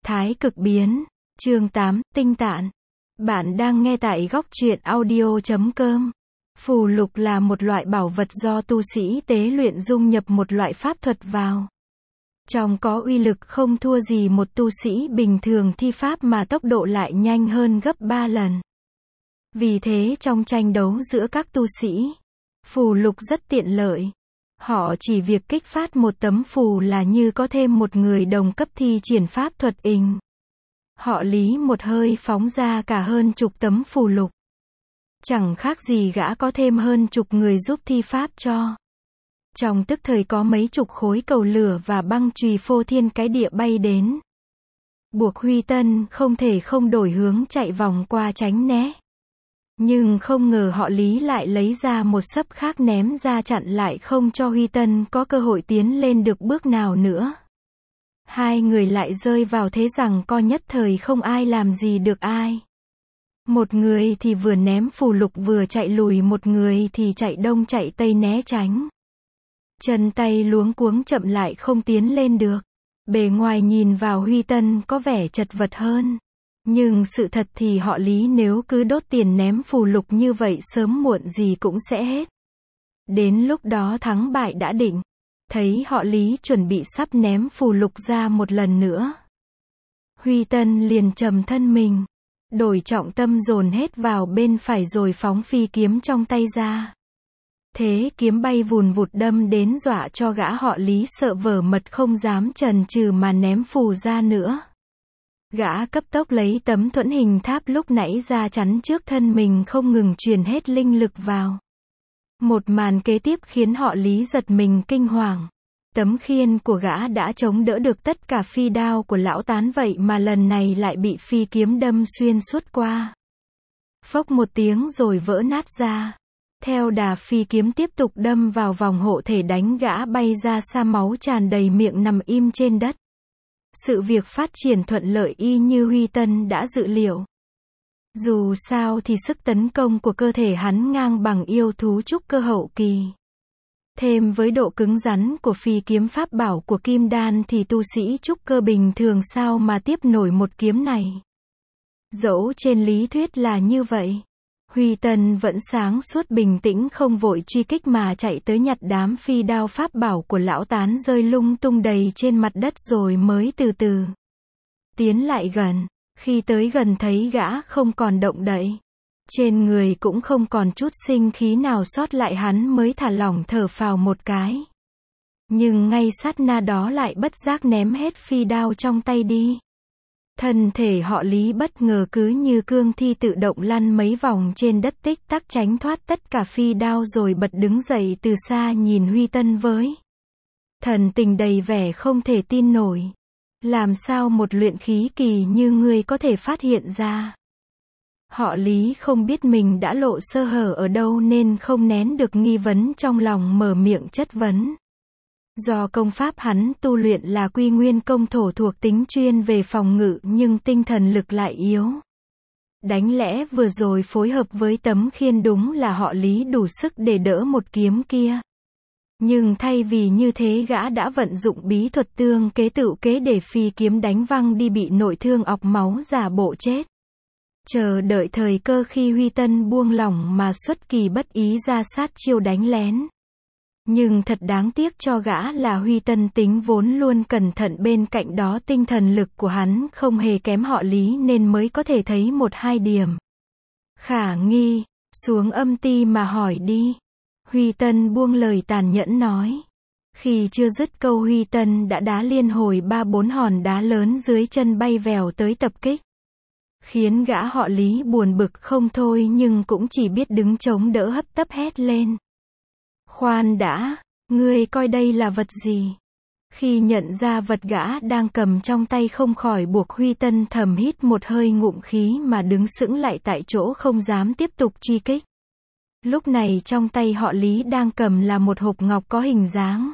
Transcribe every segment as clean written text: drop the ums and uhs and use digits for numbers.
Thái cực biến. Chương 8, tinh tạn. Bạn đang nghe tại góc truyện audio.com. Phù lục là một loại bảo vật do tu sĩ tế luyện dung nhập một loại pháp thuật vào. Trong có uy lực không thua gì một tu sĩ bình thường thi pháp mà tốc độ lại nhanh hơn gấp 3 lần. Vì thế trong tranh đấu giữa các tu sĩ, phù lục rất tiện lợi. Họ chỉ việc kích phát một tấm phù là như có thêm một người đồng cấp thi triển pháp thuật ình. Họ lý một hơi phóng ra cả hơn chục tấm phù lục. Chẳng khác gì gã có thêm hơn chục người giúp thi pháp cho. Trong tức thời có mấy chục khối cầu lửa và băng chùy phô thiên cái địa bay đến. Buộc Huy Tân không thể không đổi hướng chạy vòng qua tránh né. Nhưng không ngờ họ Lý lại lấy ra một sấp khác ném ra chặn lại không cho Huy Tân có cơ hội tiến lên được bước nào nữa. Hai người lại rơi vào thế rằng co nhất thời không ai làm gì được ai. Một người thì vừa ném phù lục vừa chạy lùi, một người thì chạy đông chạy tây né tránh. Chân tay luống cuống chậm lại không tiến lên được. Bề ngoài nhìn vào Huy Tân có vẻ chật vật hơn. Nhưng sự thật thì họ Lý nếu cứ đốt tiền ném phù lục như vậy sớm muộn gì cũng sẽ hết. Đến lúc đó thắng bại đã định. Thấy họ Lý chuẩn bị sắp ném phù lục ra một lần nữa, Huy Tân liền trầm thân mình, đổi trọng tâm dồn hết vào bên phải rồi phóng phi kiếm trong tay ra. Thế kiếm bay vùn vụt đâm đến dọa cho gã họ Lý sợ vờ mật không dám chần chừ mà ném phù ra nữa. Gã cấp tốc lấy tấm thuẫn hình tháp lúc nãy ra chắn trước thân mình, không ngừng truyền hết linh lực vào. Một màn kế tiếp khiến họ Lý giật mình kinh hoàng. Tấm khiên của gã đã chống đỡ được tất cả phi đao của lão tán, vậy mà lần này lại bị phi kiếm đâm xuyên suốt qua. Phốc một tiếng rồi vỡ nát ra. Theo đà phi kiếm tiếp tục đâm vào vòng hộ thể đánh gã bay ra xa, máu tràn đầy miệng nằm im trên đất. Sự việc phát triển thuận lợi y như Huy Tân đã dự liệu. Dù sao thì sức tấn công của cơ thể hắn ngang bằng yêu thú trúc cơ hậu kỳ. Thêm với độ cứng rắn của phi kiếm pháp bảo của Kim Đan thì tu sĩ trúc cơ bình thường sao mà tiếp nổi một kiếm này. Dẫu trên lý thuyết là như vậy, Huy Tân vẫn sáng suốt bình tĩnh không vội truy kích mà chạy tới nhặt đám phi đao pháp bảo của lão tán rơi lung tung đầy trên mặt đất rồi mới từ từ tiến lại gần. Khi tới gần thấy gã không còn động đậy, trên người cũng không còn chút sinh khí nào sót lại, hắn mới thả lỏng thở phào một cái. Nhưng ngay sát na đó lại bất giác ném hết phi đao trong tay đi. Thân thể họ Lý bất ngờ cứ như cương thi tự động lăn mấy vòng trên đất, tích tắc tránh thoát tất cả phi đao rồi bật đứng dậy từ xa nhìn Huy Tân với thần tình đầy vẻ không thể tin nổi. Làm sao một luyện khí kỳ như ngươi có thể phát hiện ra? Họ Lý không biết mình đã lộ sơ hở ở đâu nên không nén được nghi vấn trong lòng, mở miệng chất vấn. Do công pháp hắn tu luyện là Quy Nguyên công thổ, thuộc tính chuyên về phòng ngự nhưng tinh thần lực lại yếu. Đáng lẽ vừa rồi phối hợp với tấm khiên đúng là họ Lý đủ sức để đỡ một kiếm kia. Nhưng thay vì như thế gã đã vận dụng bí thuật tương kế tựu kế để phi kiếm đánh văng đi, bị nội thương ọc máu giả bộ chết. Chờ đợi thời cơ khi Huy Tân buông lỏng mà xuất kỳ bất ý ra sát chiêu đánh lén. Nhưng thật đáng tiếc cho gã là Huy Tân tính vốn luôn cẩn thận, bên cạnh đó tinh thần lực của hắn không hề kém họ Lý nên mới có thể thấy một hai điểm khả nghi. Xuống âm ti mà hỏi đi. Huy Tân buông lời tàn nhẫn nói. Khi chưa dứt câu Huy Tân đã đá liên hồi 3-4 hòn đá lớn dưới chân bay vèo tới tập kích. Khiến gã họ Lý buồn bực không thôi nhưng cũng chỉ biết đứng chống đỡ, hấp tấp hét lên. Khoan đã, ngươi coi đây là vật gì? Khi nhận ra vật gã đang cầm trong tay không khỏi buộc Huy Tân thầm hít một hơi ngụm khí mà đứng sững lại tại chỗ không dám tiếp tục truy kích. Lúc này trong tay họ Lý đang cầm là một hộp ngọc có hình dáng,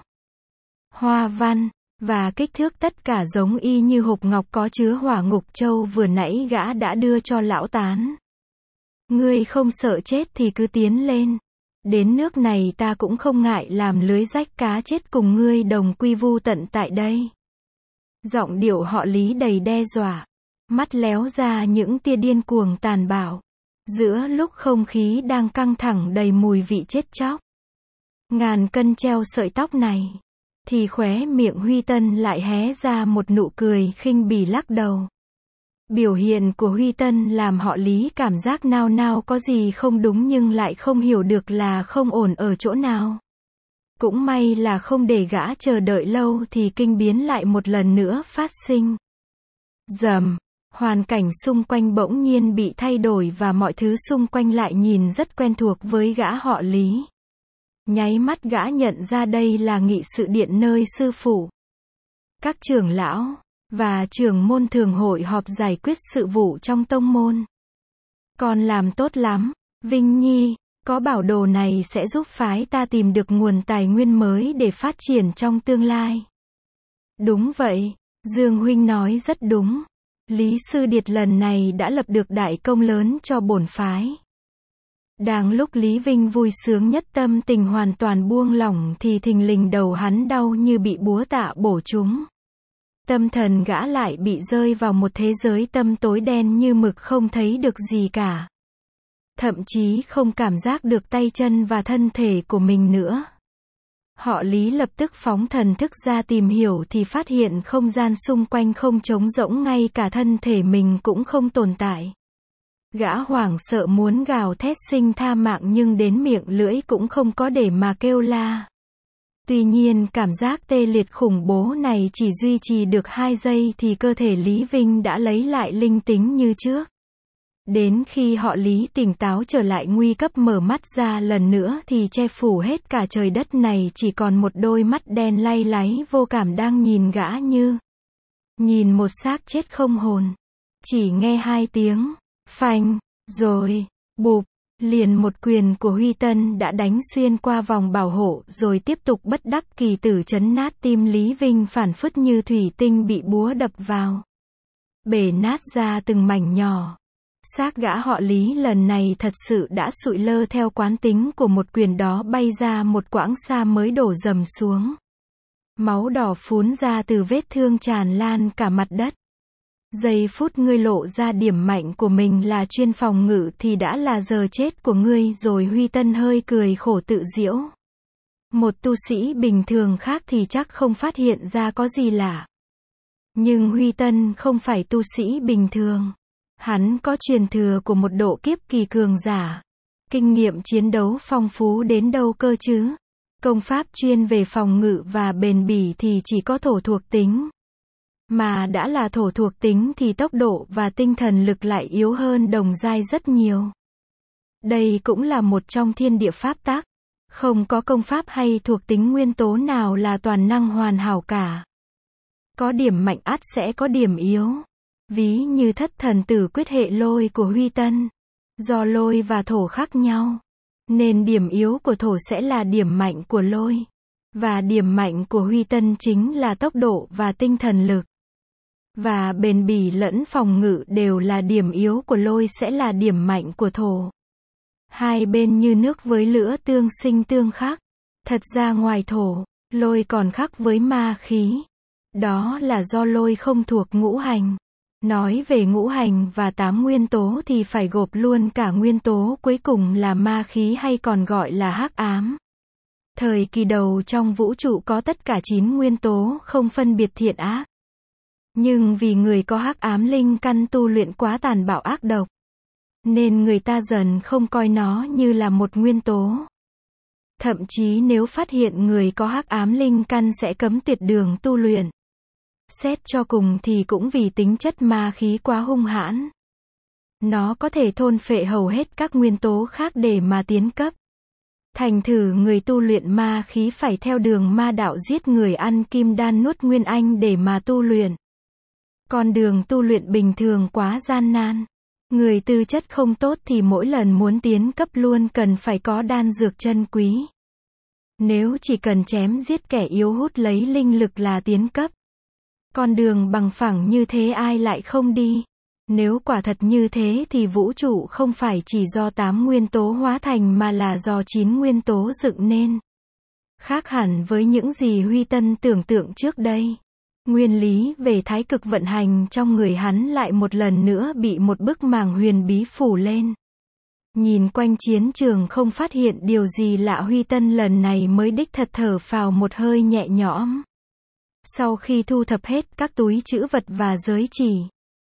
hoa văn và kích thước tất cả giống y như hộp ngọc có chứa Hỏa Ngục Châu vừa nãy gã đã đưa cho lão tán. Ngươi không sợ chết thì cứ tiến lên. Đến nước này ta cũng không ngại làm lưới rách cá chết cùng ngươi đồng quy vu tận tại đây. Giọng điệu họ Lý đầy đe dọa. Mắt léo ra những tia điên cuồng tàn bạo. Giữa lúc không khí đang căng thẳng đầy mùi vị chết chóc. Ngàn cân treo sợi tóc này. Thì khóe miệng Huy Tân lại hé ra một nụ cười khinh bỉ lắc đầu. Biểu hiện của Huy Tân làm họ Lý cảm giác nao nao có gì không đúng nhưng lại không hiểu được là không ổn ở chỗ nào. Cũng may là không để gã chờ đợi lâu thì kinh biến lại một lần nữa phát sinh. Rầm, hoàn cảnh xung quanh bỗng nhiên bị thay đổi và mọi thứ xung quanh lại nhìn rất quen thuộc với gã họ Lý. Nháy mắt gã nhận ra đây là nghị sự điện nơi sư phụ. Các trưởng lão và trưởng môn thường hội họp giải quyết sự vụ trong tông môn. Con làm tốt lắm, Vinh Nhi, có bảo đồ này sẽ giúp phái ta tìm được nguồn tài nguyên mới để phát triển trong tương lai. Đúng vậy, Dương huynh nói rất đúng. Lý Sư Điệt lần này đã lập được đại công lớn cho bổn phái. Đang lúc Lý Vinh vui sướng nhất tâm tình hoàn toàn buông lỏng thì thình lình đầu hắn đau như bị búa tạ bổ trúng. Tâm thần gã lại bị rơi vào một thế giới tâm tối đen như mực không thấy được gì cả. Thậm chí không cảm giác được tay chân và thân thể của mình nữa. Họ Lý lập tức phóng thần thức ra tìm hiểu thì phát hiện không gian xung quanh không trống rỗng, ngay cả thân thể mình cũng không tồn tại. Gã hoảng sợ muốn gào thét xin tha mạng nhưng đến miệng lưỡi cũng không có để mà kêu la. Tuy nhiên cảm giác tê liệt khủng bố này chỉ duy trì được 2 giây thì cơ thể Lý Vinh đã lấy lại linh tính như trước. Đến khi họ Lý tỉnh táo trở lại nguy cấp mở mắt ra lần nữa thì che phủ hết cả trời đất này chỉ còn một đôi mắt đen lay láy vô cảm đang nhìn gã như nhìn một xác chết không hồn. Chỉ nghe 2 tiếng phanh, rồi bụp, liền một quyền của Huy Tân đã đánh xuyên qua vòng bảo hộ rồi tiếp tục bất đắc kỳ tử chấn nát tim Lý Vinh phảng phất như thủy tinh bị búa đập vào. Bể nát ra từng mảnh nhỏ. Xác gã họ Lý lần này thật sự đã sụi lơ theo quán tính của một quyền đó bay ra một quãng xa mới đổ rầm xuống. Máu đỏ phún ra từ vết thương tràn lan cả mặt đất. Giây phút ngươi lộ ra điểm mạnh của mình là chuyên phòng ngự thì đã là giờ chết của ngươi rồi. Huy Tân hơi cười khổ tự giễu. Một tu sĩ bình thường khác thì chắc không phát hiện ra có gì lạ. Nhưng Huy Tân không phải tu sĩ bình thường. Hắn có truyền thừa của một độ kiếp kỳ cường giả. Kinh nghiệm chiến đấu phong phú đến đâu cơ chứ. Công pháp chuyên về phòng ngự và bền bỉ thì chỉ có thổ thuộc tính. Mà đã là thổ thuộc tính thì tốc độ và tinh thần lực lại yếu hơn đồng giai rất nhiều. Đây cũng là một trong thiên địa pháp tắc. Không có công pháp hay thuộc tính nguyên tố nào là toàn năng hoàn hảo cả. Có điểm mạnh ắt sẽ có điểm yếu. Ví như thất thần tử quyết hệ lôi của Huy Tân. Do lôi và thổ khác nhau, nên điểm yếu của thổ sẽ là điểm mạnh của lôi. Và điểm mạnh của Huy Tân chính là tốc độ và tinh thần lực. Và bền bỉ lẫn phòng ngự đều là điểm yếu của lôi sẽ là điểm mạnh của thổ. Hai bên như nước với lửa tương sinh tương khắc. Thật ra ngoài thổ, lôi còn khắc với ma khí. Đó là do lôi không thuộc ngũ hành. Nói về ngũ hành và 8 nguyên tố thì phải gộp luôn cả nguyên tố cuối cùng là ma khí hay còn gọi là hắc ám. Thời kỳ đầu trong vũ trụ có tất cả 9 nguyên tố không phân biệt thiện ác. Nhưng vì người có hắc ám linh căn tu luyện quá tàn bạo ác độc, nên người ta dần không coi nó như là một nguyên tố. Thậm chí nếu phát hiện người có hắc ám linh căn sẽ cấm tuyệt đường tu luyện. Xét cho cùng thì cũng vì tính chất ma khí quá hung hãn. Nó có thể thôn phệ hầu hết các nguyên tố khác để mà tiến cấp. Thành thử người tu luyện ma khí phải theo đường ma đạo giết người ăn kim đan nuốt nguyên anh để mà tu luyện. Con đường tu luyện bình thường quá gian nan. Người tư chất không tốt thì mỗi lần muốn tiến cấp luôn cần phải có đan dược chân quý. Nếu chỉ cần chém giết kẻ yếu hút lấy linh lực là tiến cấp. Con đường bằng phẳng như thế ai lại không đi. Nếu quả thật như thế thì vũ trụ không phải chỉ do 8 nguyên tố hóa thành mà là do 9 nguyên tố dựng nên. Khác hẳn với những gì Huy Tân tưởng tượng trước đây. Nguyên lý về thái cực vận hành trong người hắn lại một lần nữa bị một bức màng huyền bí phủ lên. Nhìn quanh chiến trường không phát hiện điều gì lạ, Huy Tân lần này mới đích thật thở phào một hơi nhẹ nhõm. Sau khi thu thập hết các túi trữ vật và giới chỉ,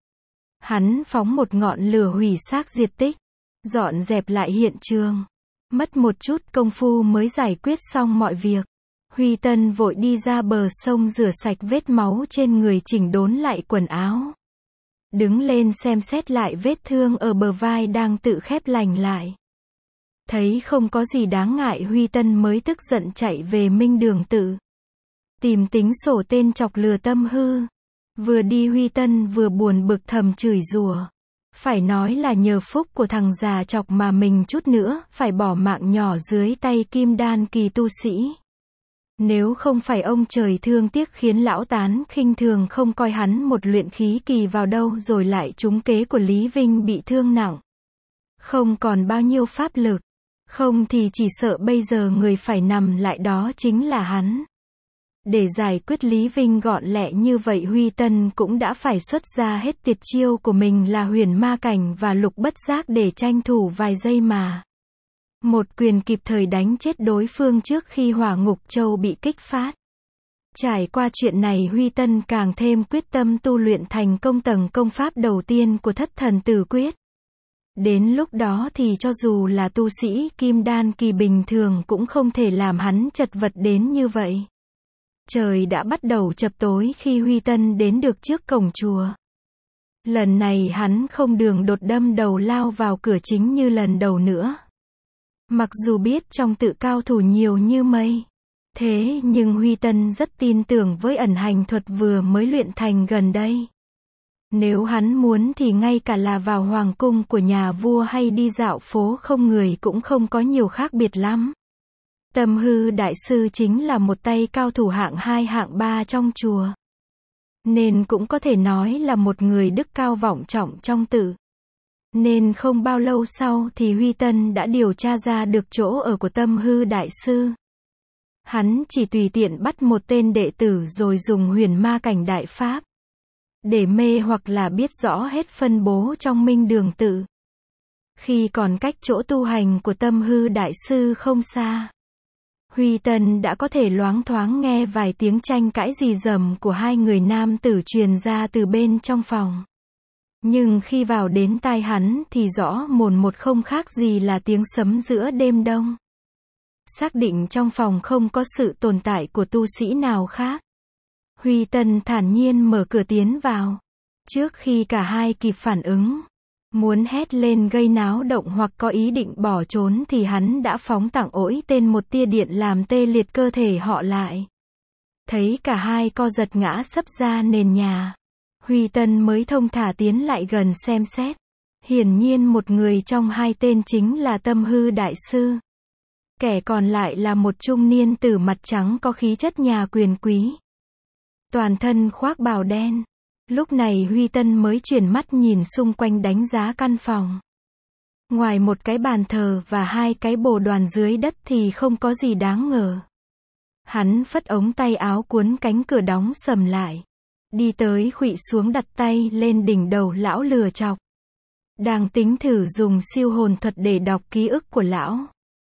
hắn phóng một ngọn lửa hủy xác diệt tích, dọn dẹp lại hiện trường. Mất một chút công phu mới giải quyết xong mọi việc. Huy Tân vội đi ra bờ sông rửa sạch vết máu trên người, chỉnh đốn lại quần áo. Đứng lên xem xét lại vết thương ở bờ vai đang tự khép lành lại. Thấy không có gì đáng ngại, Huy Tân mới tức giận chạy về Minh Đường Tự. Tìm tính sổ tên chọc lừa Tâm Hư. Vừa đi Huy Tân vừa buồn bực thầm chửi rủa. Phải nói là nhờ phúc của thằng già chọc mà mình chút nữa phải bỏ mạng nhỏ dưới tay kim đan kỳ tu sĩ. Nếu không phải ông trời thương tiếc khiến lão tán khinh thường không coi hắn một luyện khí kỳ vào đâu, rồi lại trúng kế của Lý Vinh bị thương nặng, không còn bao nhiêu pháp lực, không thì chỉ sợ bây giờ người phải nằm lại đó chính là hắn. Để giải quyết Lý Vinh gọn lẹ như vậy, Huy Tân cũng đã phải xuất ra hết tuyệt chiêu của mình là huyền ma cảnh và lục bất giác để tranh thủ vài giây mà. Một quyền kịp thời đánh chết đối phương trước khi hỏa ngục châu bị kích phát. Trải qua chuyện này, Huy Tân càng thêm quyết tâm tu luyện thành công tầng công pháp đầu tiên của Thất Thần Tử Quyết. Đến lúc đó thì cho dù là tu sĩ kim đan kỳ bình thường cũng không thể làm hắn chật vật đến như vậy. Trời đã bắt đầu chập tối khi Huy Tân đến được trước cổng chùa. Lần này hắn không đường đột đâm đầu lao vào cửa chính như lần đầu nữa. Mặc dù biết trong tự cao thủ nhiều như mây, thế nhưng Huy Tân rất tin tưởng với ẩn hành thuật vừa mới luyện thành gần đây. Nếu hắn muốn thì ngay cả là vào hoàng cung của nhà vua hay đi dạo phố không người cũng không có nhiều khác biệt lắm. Tâm Hư đại sư chính là một tay cao thủ hạng 2 hạng 3 trong chùa, nên cũng có thể nói là một người đức cao vọng trọng trong tự. Nên không bao lâu sau thì Huy Tân đã điều tra ra được chỗ ở của Tâm Hư đại sư. Hắn chỉ tùy tiện bắt một tên đệ tử rồi dùng huyền ma cảnh đại pháp để mê hoặc là biết rõ hết phân bố trong Minh Đường Tự. Khi còn cách chỗ tu hành của Tâm Hư đại sư không xa, Huy Tân đã có thể loáng thoáng nghe vài tiếng tranh cãi rì rầm của hai người nam tử truyền ra từ bên trong phòng. Nhưng khi vào đến tai hắn thì rõ mồn một không khác gì là tiếng sấm giữa đêm đông. Xác định trong phòng không có sự tồn tại của tu sĩ nào khác, Huy Tân thản nhiên mở cửa tiến vào. Trước khi cả hai kịp phản ứng, muốn hét lên gây náo động hoặc có ý định bỏ trốn thì hắn đã phóng tặng ỗi tên một tia điện làm tê liệt cơ thể họ lại. Thấy cả hai co giật ngã sấp ra nền nhà, Huy Tân mới thông thả tiến lại gần xem xét. Hiển nhiên một người trong hai tên chính là Tâm Hư đại sư. Kẻ còn lại là một trung niên tử mặt trắng có khí chất nhà quyền quý, toàn thân khoác bào đen. Lúc này Huy Tân mới chuyển mắt nhìn xung quanh đánh giá căn phòng. Ngoài một cái bàn thờ và hai cái bồ đoàn dưới đất thì không có gì đáng ngờ. Hắn phất ống tay áo cuốn cánh cửa đóng sầm lại, đi tới khuỵu xuống đặt tay lên đỉnh đầu lão lừa chọc. Đang tính thử dùng siêu hồn thuật để đọc ký ức của lão.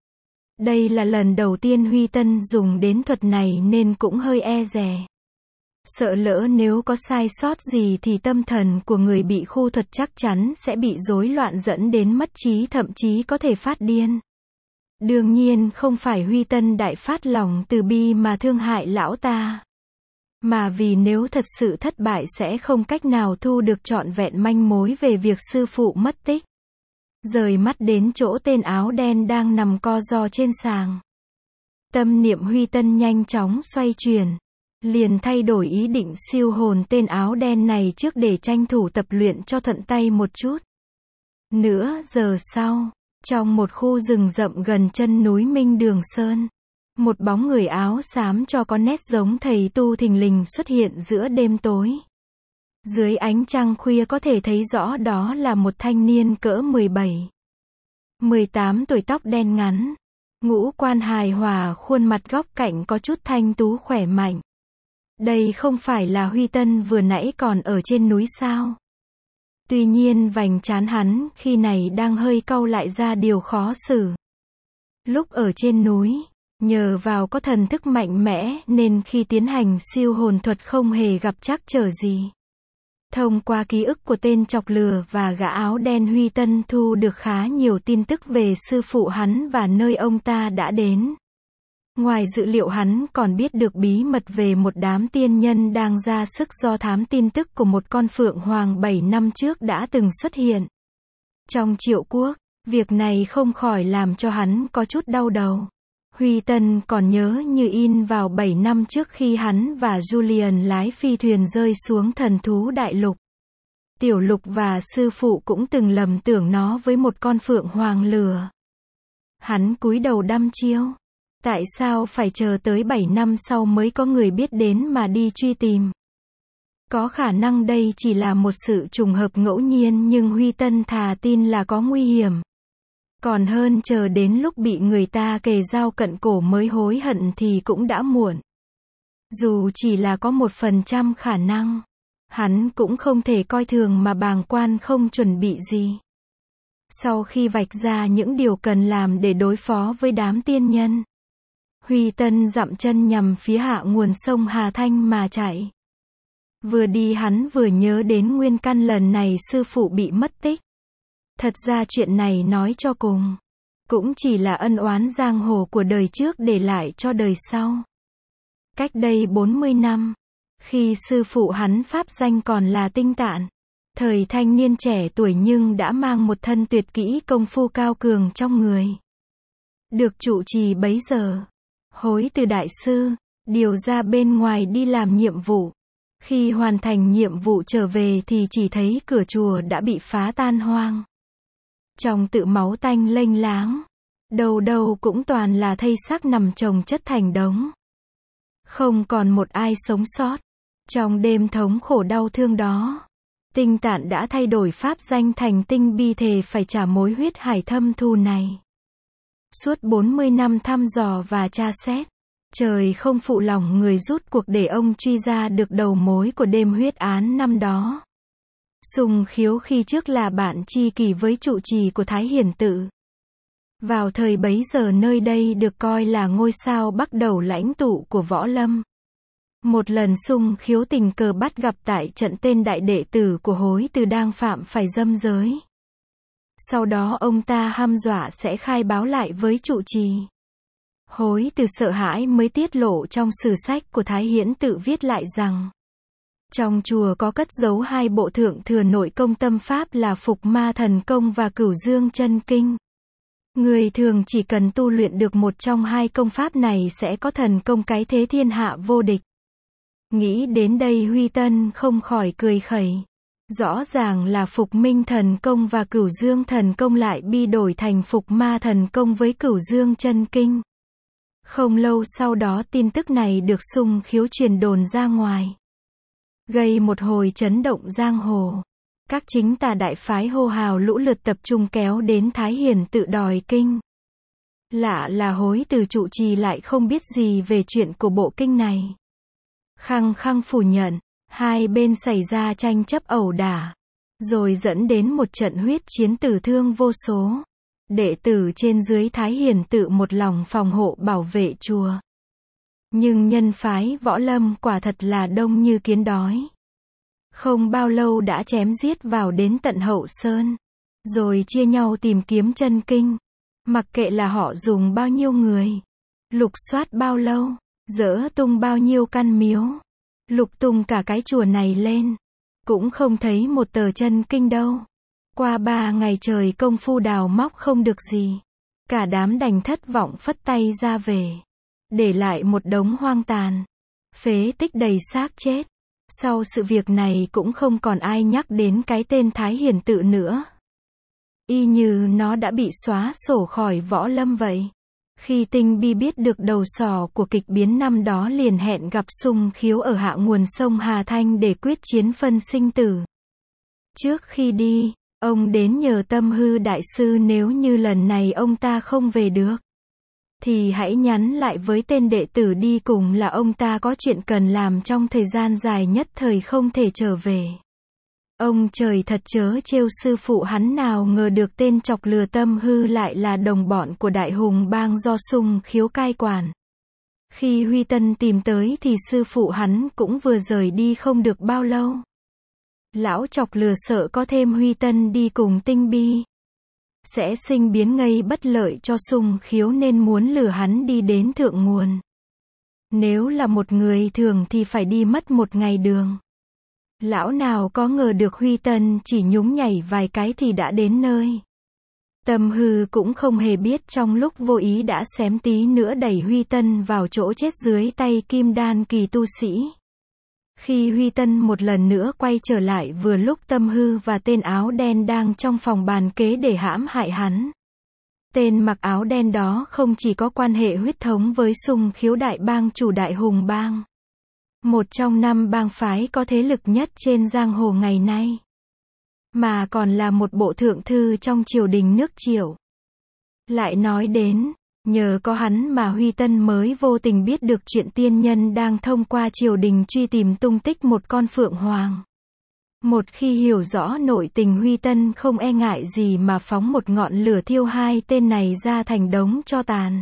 Đây là lần đầu tiên Huy Tân dùng đến thuật này nên cũng hơi e dè. Sợ lỡ nếu có sai sót gì thì tâm thần của người bị khu thuật chắc chắn sẽ bị rối loạn dẫn đến mất trí, thậm chí có thể phát điên. Đương nhiên không phải Huy Tân đại phát lòng từ bi mà thương hại lão ta, mà vì nếu thật sự thất bại sẽ không cách nào thu được trọn vẹn manh mối về việc sư phụ mất tích. Rời mắt đến chỗ tên áo đen đang nằm co ro trên sàng, tâm niệm Huy Tân nhanh chóng xoay chuyển, liền thay đổi ý định siêu hồn tên áo đen này trước để tranh thủ tập luyện cho thuận tay một chút. Nửa giờ sau, trong một khu rừng rậm gần chân núi Minh Đường Sơn, một bóng người áo xám cho có nét giống thầy tu thình lình xuất hiện giữa đêm tối. Dưới ánh trăng khuya có thể thấy rõ đó là một thanh niên cỡ 17-18 tuổi, tóc đen ngắn, ngũ quan hài hòa, khuôn mặt góc cạnh có chút thanh tú khỏe mạnh. Đây không phải là Huy Tân vừa nãy còn ở trên núi sao? Tuy nhiên vành trán hắn khi này đang hơi cau lại ra điều khó xử. Lúc ở trên núi, nhờ vào có thần thức mạnh mẽ nên khi tiến hành siêu hồn thuật không hề gặp trắc trở gì. Thông qua ký ức của tên chọc lừa và gã áo đen, Huy Tân thu được khá nhiều tin tức về sư phụ hắn và nơi ông ta đã đến. Ngoài dự liệu, hắn còn biết được bí mật về một đám tiên nhân đang ra sức do thám tin tức của một con phượng hoàng 7 năm trước đã từng xuất hiện trong Triệu Quốc. Việc này không khỏi làm cho hắn có chút đau đầu. Huy Tân còn nhớ như in vào 7 năm trước khi hắn và Julian lái phi thuyền rơi xuống thần thú đại lục. Tiểu Lục và sư phụ cũng từng lầm tưởng nó với một con phượng hoàng lửa. Hắn cúi đầu đăm chiêu. Tại sao phải chờ tới 7 năm sau mới có người biết đến mà đi truy tìm? Có khả năng đây chỉ là một sự trùng hợp ngẫu nhiên, nhưng Huy Tân thà tin là có nguy hiểm. Còn hơn chờ đến lúc bị người ta kề dao cận cổ mới hối hận thì cũng đã muộn. Dù chỉ là có 1% khả năng, hắn cũng không thể coi thường mà bàng quan không chuẩn bị gì. Sau khi vạch ra những điều cần làm để đối phó với đám tiên nhân, Huy Tân dậm chân nhằm phía hạ nguồn sông Hà Thanh mà chạy. Vừa đi hắn vừa nhớ đến nguyên căn lần này sư phụ bị mất tích. Thật ra chuyện này nói cho cùng, cũng chỉ là ân oán giang hồ của đời trước để lại cho đời sau. Cách đây 40 năm, khi sư phụ hắn pháp danh còn là Tinh Tạn, thời thanh niên trẻ tuổi nhưng đã mang một thân tuyệt kỹ công phu cao cường trong người. Được trụ trì bấy giờ, Hối Từ đại sư, điều ra bên ngoài đi làm nhiệm vụ. Khi hoàn thành nhiệm vụ trở về thì chỉ thấy cửa chùa đã bị phá tan hoang. Trong tự máu tanh lênh láng, đâu đâu cũng toàn là thây xác nằm chồng chất thành đống. Không còn một ai sống sót. Trong đêm thống khổ đau thương đó, Tinh Tạn đã thay đổi pháp danh thành Tinh Bi, thề phải trả mối huyết hải thâm thù này. Suốt 40 năm thăm dò và tra xét, trời không phụ lòng người rút cuộc để ông truy ra được đầu mối của đêm huyết án năm đó. Sùng Khiếu khi trước là bạn tri kỷ với trụ trì của Thái Hiển Tự. Vào thời bấy giờ nơi đây được coi là ngôi sao bắt đầu lãnh tụ của võ lâm. Một lần Sùng Khiếu tình cờ bắt gặp tại trận tên đại đệ tử của Hối Từ đang phạm phải dâm giới. Sau đó ông ta hăm dọa sẽ khai báo lại với trụ trì. Hối Từ sợ hãi mới tiết lộ trong sử sách của Thái Hiển Tự viết lại rằng trong chùa có cất giấu 2 bộ thượng thừa nội công tâm pháp là Phục Ma Thần Công và Cửu Dương Chân Kinh. Người thường chỉ cần tu luyện được một trong 2 công pháp này sẽ có thần công cái thế thiên hạ vô địch. Nghĩ đến đây Huy Tân không khỏi cười khẩy. Rõ ràng là Phục Minh Thần Công và Cửu Dương Thần Công lại bi đổi thành Phục Ma Thần Công với Cửu Dương Chân Kinh. Không lâu sau đó tin tức này được Sùng Khiếu truyền đồn ra ngoài, gây một hồi chấn động giang hồ. Các chính tà đại phái hô hào lũ lượt tập trung kéo đến Thái Hiển Tự đòi kinh. Lạ là Hối Từ trụ trì lại không biết gì về chuyện của bộ kinh này. Khăng khăng phủ nhận, hai bên xảy ra tranh chấp ẩu đả, rồi dẫn đến một trận huyết chiến tử thương vô số. Đệ tử trên dưới Thái Hiển Tự một lòng phòng hộ bảo vệ chùa. Nhưng nhân phái võ lâm quả thật là đông như kiến đói. Không bao lâu đã chém giết vào đến tận Hậu Sơn, rồi chia nhau tìm kiếm chân kinh. Mặc kệ là họ dùng bao nhiêu người, lục soát bao lâu, dỡ tung bao nhiêu căn miếu, lục tung cả cái chùa này lên, cũng không thấy một tờ chân kinh đâu. Qua 3 ngày trời công phu đào móc không được gì, cả đám đành thất vọng phất tay ra về, để lại một đống hoang tàn, phế tích đầy xác chết. Sau sự việc này cũng không còn ai nhắc đến cái tên Thái Hiển Tự nữa. Y như nó đã bị xóa sổ khỏi võ lâm vậy. Khi Tinh Bi biết được đầu sỏ của kịch biến năm đó liền hẹn gặp Sùng Khiếu ở hạ nguồn sông Hà Thanh để quyết chiến phân sinh tử. Trước khi đi, ông đến nhờ Tâm Hư đại sư nếu như lần này ông ta không về được, thì hãy nhắn lại với tên đệ tử đi cùng là ông ta có chuyện cần làm trong thời gian dài nhất thời không thể trở về. Ông trời thật chớ trêu sư phụ hắn, nào ngờ được tên chọc lừa Tâm Hư lại là đồng bọn của Đại Hùng Bang do Sung Khiếu cai quản. Khi Huy Tân tìm tới thì sư phụ hắn cũng vừa rời đi không được bao lâu. Lão chọc lừa sợ có thêm Huy Tân đi cùng Tinh Bi sẽ sinh biến gây bất lợi cho Sung Khiếu nên muốn lừa hắn đi đến thượng nguồn. Nếu là một người thường thì phải đi mất một ngày đường. Lão nào có ngờ được Huy Tân chỉ nhúng nhảy vài cái thì đã đến nơi. Tâm Hư cũng không hề biết trong lúc vô ý đã xém tí nữa đẩy Huy Tân vào chỗ chết dưới tay Kim Đan kỳ tu sĩ. Khi Huy Tân một lần nữa quay trở lại vừa lúc Tâm Hư và tên áo đen đang trong phòng bàn kế để hãm hại hắn. Tên mặc áo đen đó không chỉ có quan hệ huyết thống với Sung Khiếu đại bang chủ Đại Hùng Bang, một trong 5 bang phái có thế lực nhất trên giang hồ ngày nay, mà còn là một bộ thượng thư trong triều đình nước Triệu. Lại nói đến, nhờ có hắn mà Huy Tân mới vô tình biết được chuyện tiên nhân đang thông qua triều đình truy tìm tung tích một con phượng hoàng. Một khi hiểu rõ nội tình, Huy Tân không e ngại gì mà phóng một ngọn lửa thiêu hai tên này ra thành đống tro tàn.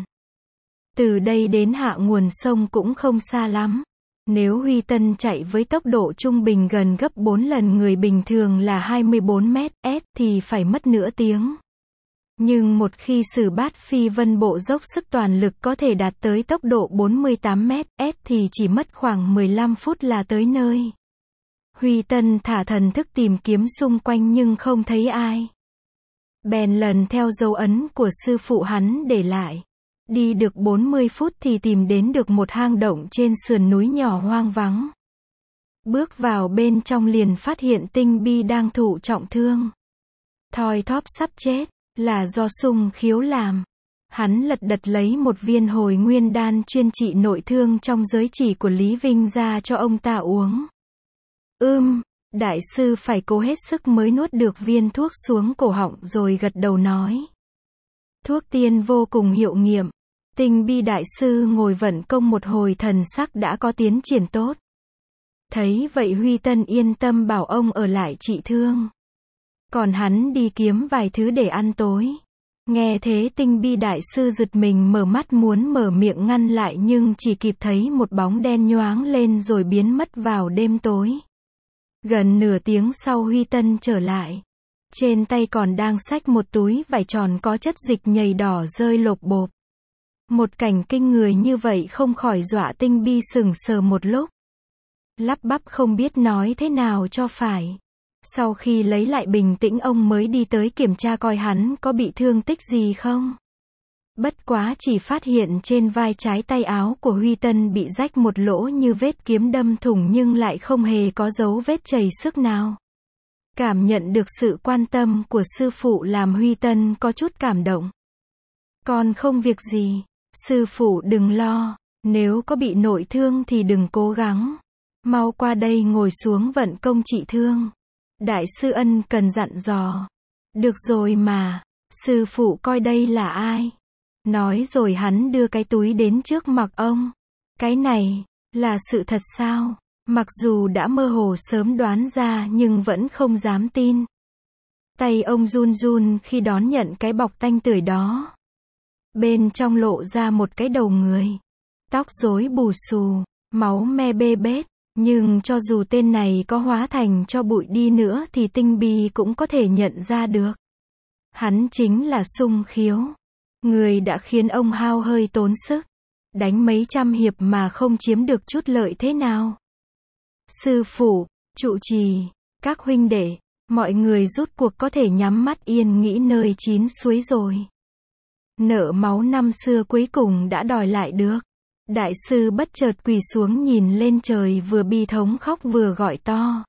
Từ đây đến hạ nguồn sông cũng không xa lắm. Nếu Huy Tân chạy với tốc độ trung bình gần gấp 4 lần người bình thường là 24 m/s thì phải mất nửa tiếng. Nhưng một khi Sử Bát Phi Vân Bộ dốc sức toàn lực có thể đạt tới tốc độ 48 m/s thì chỉ mất khoảng 15 phút là tới nơi. Huy Tân thả thần thức tìm kiếm xung quanh nhưng không thấy ai. Bèn lần theo dấu ấn của sư phụ hắn để lại. Đi được 40 phút thì tìm đến được một hang động trên sườn núi nhỏ hoang vắng. Bước vào bên trong liền phát hiện Tinh Bi đang thụ trọng thương. Thoi thóp sắp chết, là do Sung Khiếu làm. Hắn lật đật lấy một viên hồi nguyên đan chuyên trị nội thương trong giới chỉ của Lý Vinh ra cho ông ta uống. Đại sư phải cố hết sức mới nuốt được viên thuốc xuống cổ họng rồi gật đầu nói. Thuốc tiên vô cùng hiệu nghiệm. Tinh Bi đại sư ngồi vận công một hồi thần sắc đã có tiến triển tốt. Thấy vậy Huy Tân yên tâm bảo ông ở lại trị thương. Còn hắn đi kiếm vài thứ để ăn tối. Nghe thế Tinh Bi đại sư giật mình mở mắt muốn mở miệng ngăn lại nhưng chỉ kịp thấy một bóng đen nhoáng lên rồi biến mất vào đêm tối. Gần nửa tiếng sau Huy Tân trở lại. Trên tay còn đang xách một túi vải tròn có chất dịch nhầy đỏ rơi lộp bộp. Một cảnh kinh người như vậy không khỏi dọa Tinh Bi sững sờ một lúc. Lắp bắp không biết nói thế nào cho phải. Sau khi lấy lại bình tĩnh ông mới đi tới kiểm tra coi hắn có bị thương tích gì không. Bất quá chỉ phát hiện trên vai trái tay áo của Huy Tân bị rách một lỗ như vết kiếm đâm thủng nhưng lại không hề có dấu vết chảy xước nào. Cảm nhận được sự quan tâm của sư phụ làm Huy Tân có chút cảm động. Con không việc gì, sư phụ đừng lo, nếu có bị nội thương thì đừng cố gắng. Mau qua đây ngồi xuống vận công trị thương. Đại sư ân cần dặn dò. Được rồi mà, sư phụ coi đây là ai? Nói rồi hắn đưa cái túi đến trước mặt ông. Cái này, là sự thật sao? Mặc dù đã mơ hồ sớm đoán ra nhưng vẫn không dám tin. Tay ông run run khi đón nhận cái bọc tanh tưởi đó. Bên trong lộ ra một cái đầu người. Tóc rối bù xù, máu me bê bết. Nhưng cho dù tên này có hóa thành cho bụi đi nữa thì Tinh Bi cũng có thể nhận ra được. Hắn chính là Sung Khiếu. Người đã khiến ông hao hơi tốn sức. Đánh mấy trăm hiệp mà không chiếm được chút lợi thế nào. Sư phụ, trụ trì, các huynh đệ, mọi người rút cuộc có thể nhắm mắt yên nghĩ nơi chín suối rồi. Nợ máu năm xưa cuối cùng đã đòi lại được. Đại sư bất chợt quỳ xuống nhìn lên trời vừa bi thống khóc vừa gọi to.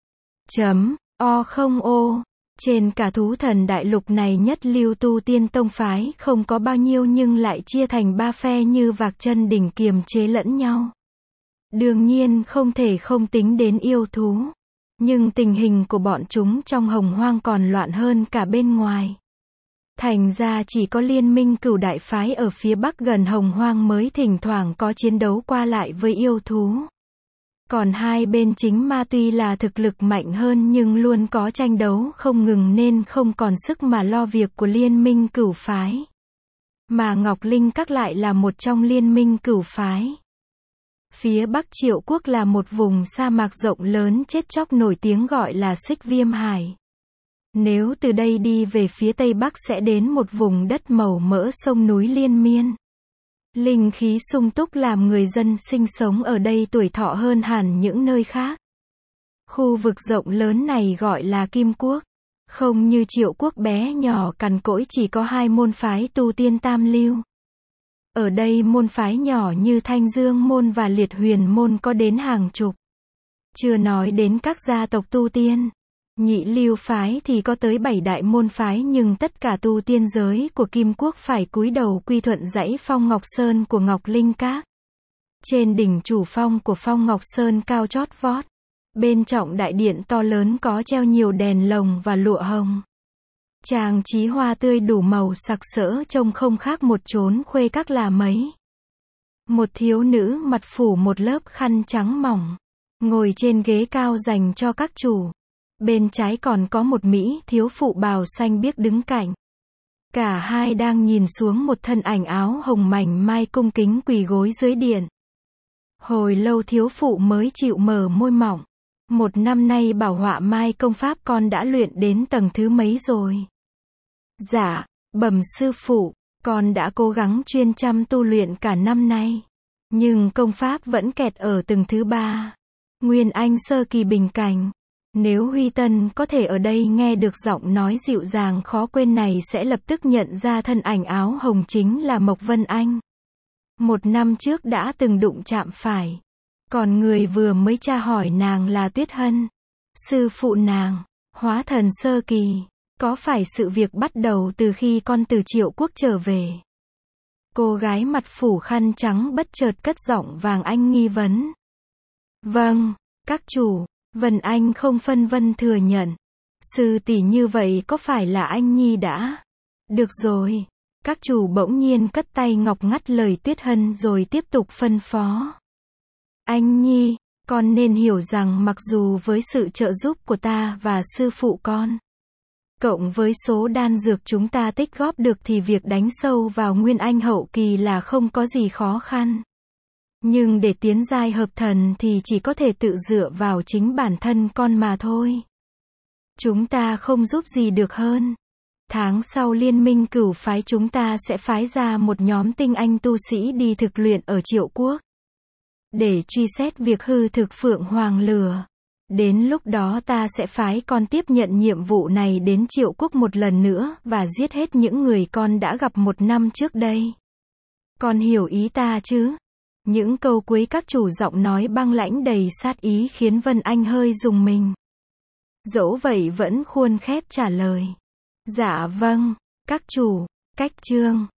Không ô. Trên cả thú thần đại lục này nhất lưu tu tiên tông phái không có bao nhiêu nhưng lại chia thành 3 phe như vạc chân đỉnh kiềm chế lẫn nhau. Đương nhiên không thể không tính đến yêu thú. Nhưng tình hình của bọn chúng trong hồng hoang còn loạn hơn cả bên ngoài. Thành ra chỉ có liên minh Cửu đại phái ở phía bắc gần Hồng Hoang mới thỉnh thoảng có chiến đấu qua lại với yêu thú. Còn hai bên chính ma tuy là thực lực mạnh hơn nhưng luôn có tranh đấu không ngừng nên không còn sức mà lo việc của liên minh Cửu phái. Mà Ngọc Linh Các lại là một trong liên minh Cửu phái. Phía Bắc Triệu Quốc là một vùng sa mạc rộng lớn chết chóc nổi tiếng gọi là Xích Viêm Hải. Nếu từ đây đi về phía Tây Bắc sẽ đến một vùng đất màu mỡ sông núi liên miên. Linh khí sung túc làm người dân sinh sống ở đây tuổi thọ hơn hẳn những nơi khác. Khu vực rộng lớn này gọi là Kim Quốc. Không như Triệu Quốc bé nhỏ cằn cỗi chỉ có 2 môn phái tu tiên tam lưu. Ở đây môn phái nhỏ như Thanh Dương môn và Liệt Huyền môn có đến hàng chục. Chưa nói đến các gia tộc tu tiên. Nhị lưu phái thì có tới 7 đại môn phái nhưng tất cả tu tiên giới của Kim Quốc phải cúi đầu quy thuận dãy Phong Ngọc Sơn của Ngọc Linh Các. Trên đỉnh chủ phong của Phong Ngọc Sơn cao chót vót. Bên trọng đại điện to lớn có treo nhiều đèn lồng và lụa hồng. Trang trí hoa tươi đủ màu sặc sỡ trông không khác một chốn khuê các là mấy. Một thiếu nữ mặt phủ một lớp khăn trắng mỏng. Ngồi trên ghế cao dành cho các chủ. Bên trái còn có một mỹ thiếu phụ bào xanh biếc đứng cạnh. Cả hai đang nhìn xuống một thân ảnh áo hồng mảnh mai cung kính quỳ gối dưới điện. Hồi lâu thiếu phụ mới chịu mở môi mỏng. 1 năm nay bảo họa mai công pháp con đã luyện đến tầng thứ mấy rồi? Dạ, bẩm sư phụ, con đã cố gắng chuyên chăm tu luyện cả năm nay. Nhưng công pháp vẫn kẹt ở tầng thứ 3. Nguyên Anh sơ kỳ bình cảnh. Nếu Huy Tân có thể ở đây nghe được giọng nói dịu dàng khó quên này sẽ lập tức nhận ra thân ảnh áo hồng chính là Mộc Vân Anh. 1 năm trước đã từng đụng chạm phải. Còn người vừa mới tra hỏi nàng là Tuyết Hân. Sư phụ nàng, hóa thần sơ kỳ. Có phải sự việc bắt đầu từ khi con từ Triệu Quốc trở về? Cô gái mặt phủ khăn trắng bất chợt cất giọng vàng anh nghi vấn. Vâng, các chủ. Vân Anh không phân vân thừa nhận. Sư tỷ như vậy có phải là anh nhi đã? Được rồi. Các chủ bỗng nhiên cất tay ngọc ngắt lời Tuyết Hân rồi tiếp tục phân phó. Anh nhi, con nên hiểu rằng mặc dù với sự trợ giúp của ta và sư phụ con, cộng với số đan dược chúng ta tích góp được thì việc đánh sâu vào Nguyên Anh hậu kỳ là không có gì khó khăn. Nhưng để tiến giai hợp thần thì chỉ có thể tự dựa vào chính bản thân con mà thôi. Chúng ta không giúp gì được hơn. Tháng sau liên minh Cửu phái chúng ta sẽ phái ra một nhóm tinh anh tu sĩ đi thực luyện ở Triệu Quốc. Để truy xét việc hư thực Phượng Hoàng lửa. Đến lúc đó ta sẽ phái con tiếp nhận nhiệm vụ này đến Triệu Quốc một lần nữa và giết hết những người con đã gặp 1 năm trước đây. Con hiểu ý ta chứ? Những câu cuối các chủ giọng nói băng lãnh đầy sát ý khiến Vân Anh hơi rùng mình. Dẫu vậy vẫn khuôn khép trả lời. Dạ vâng, các chủ. Cách chương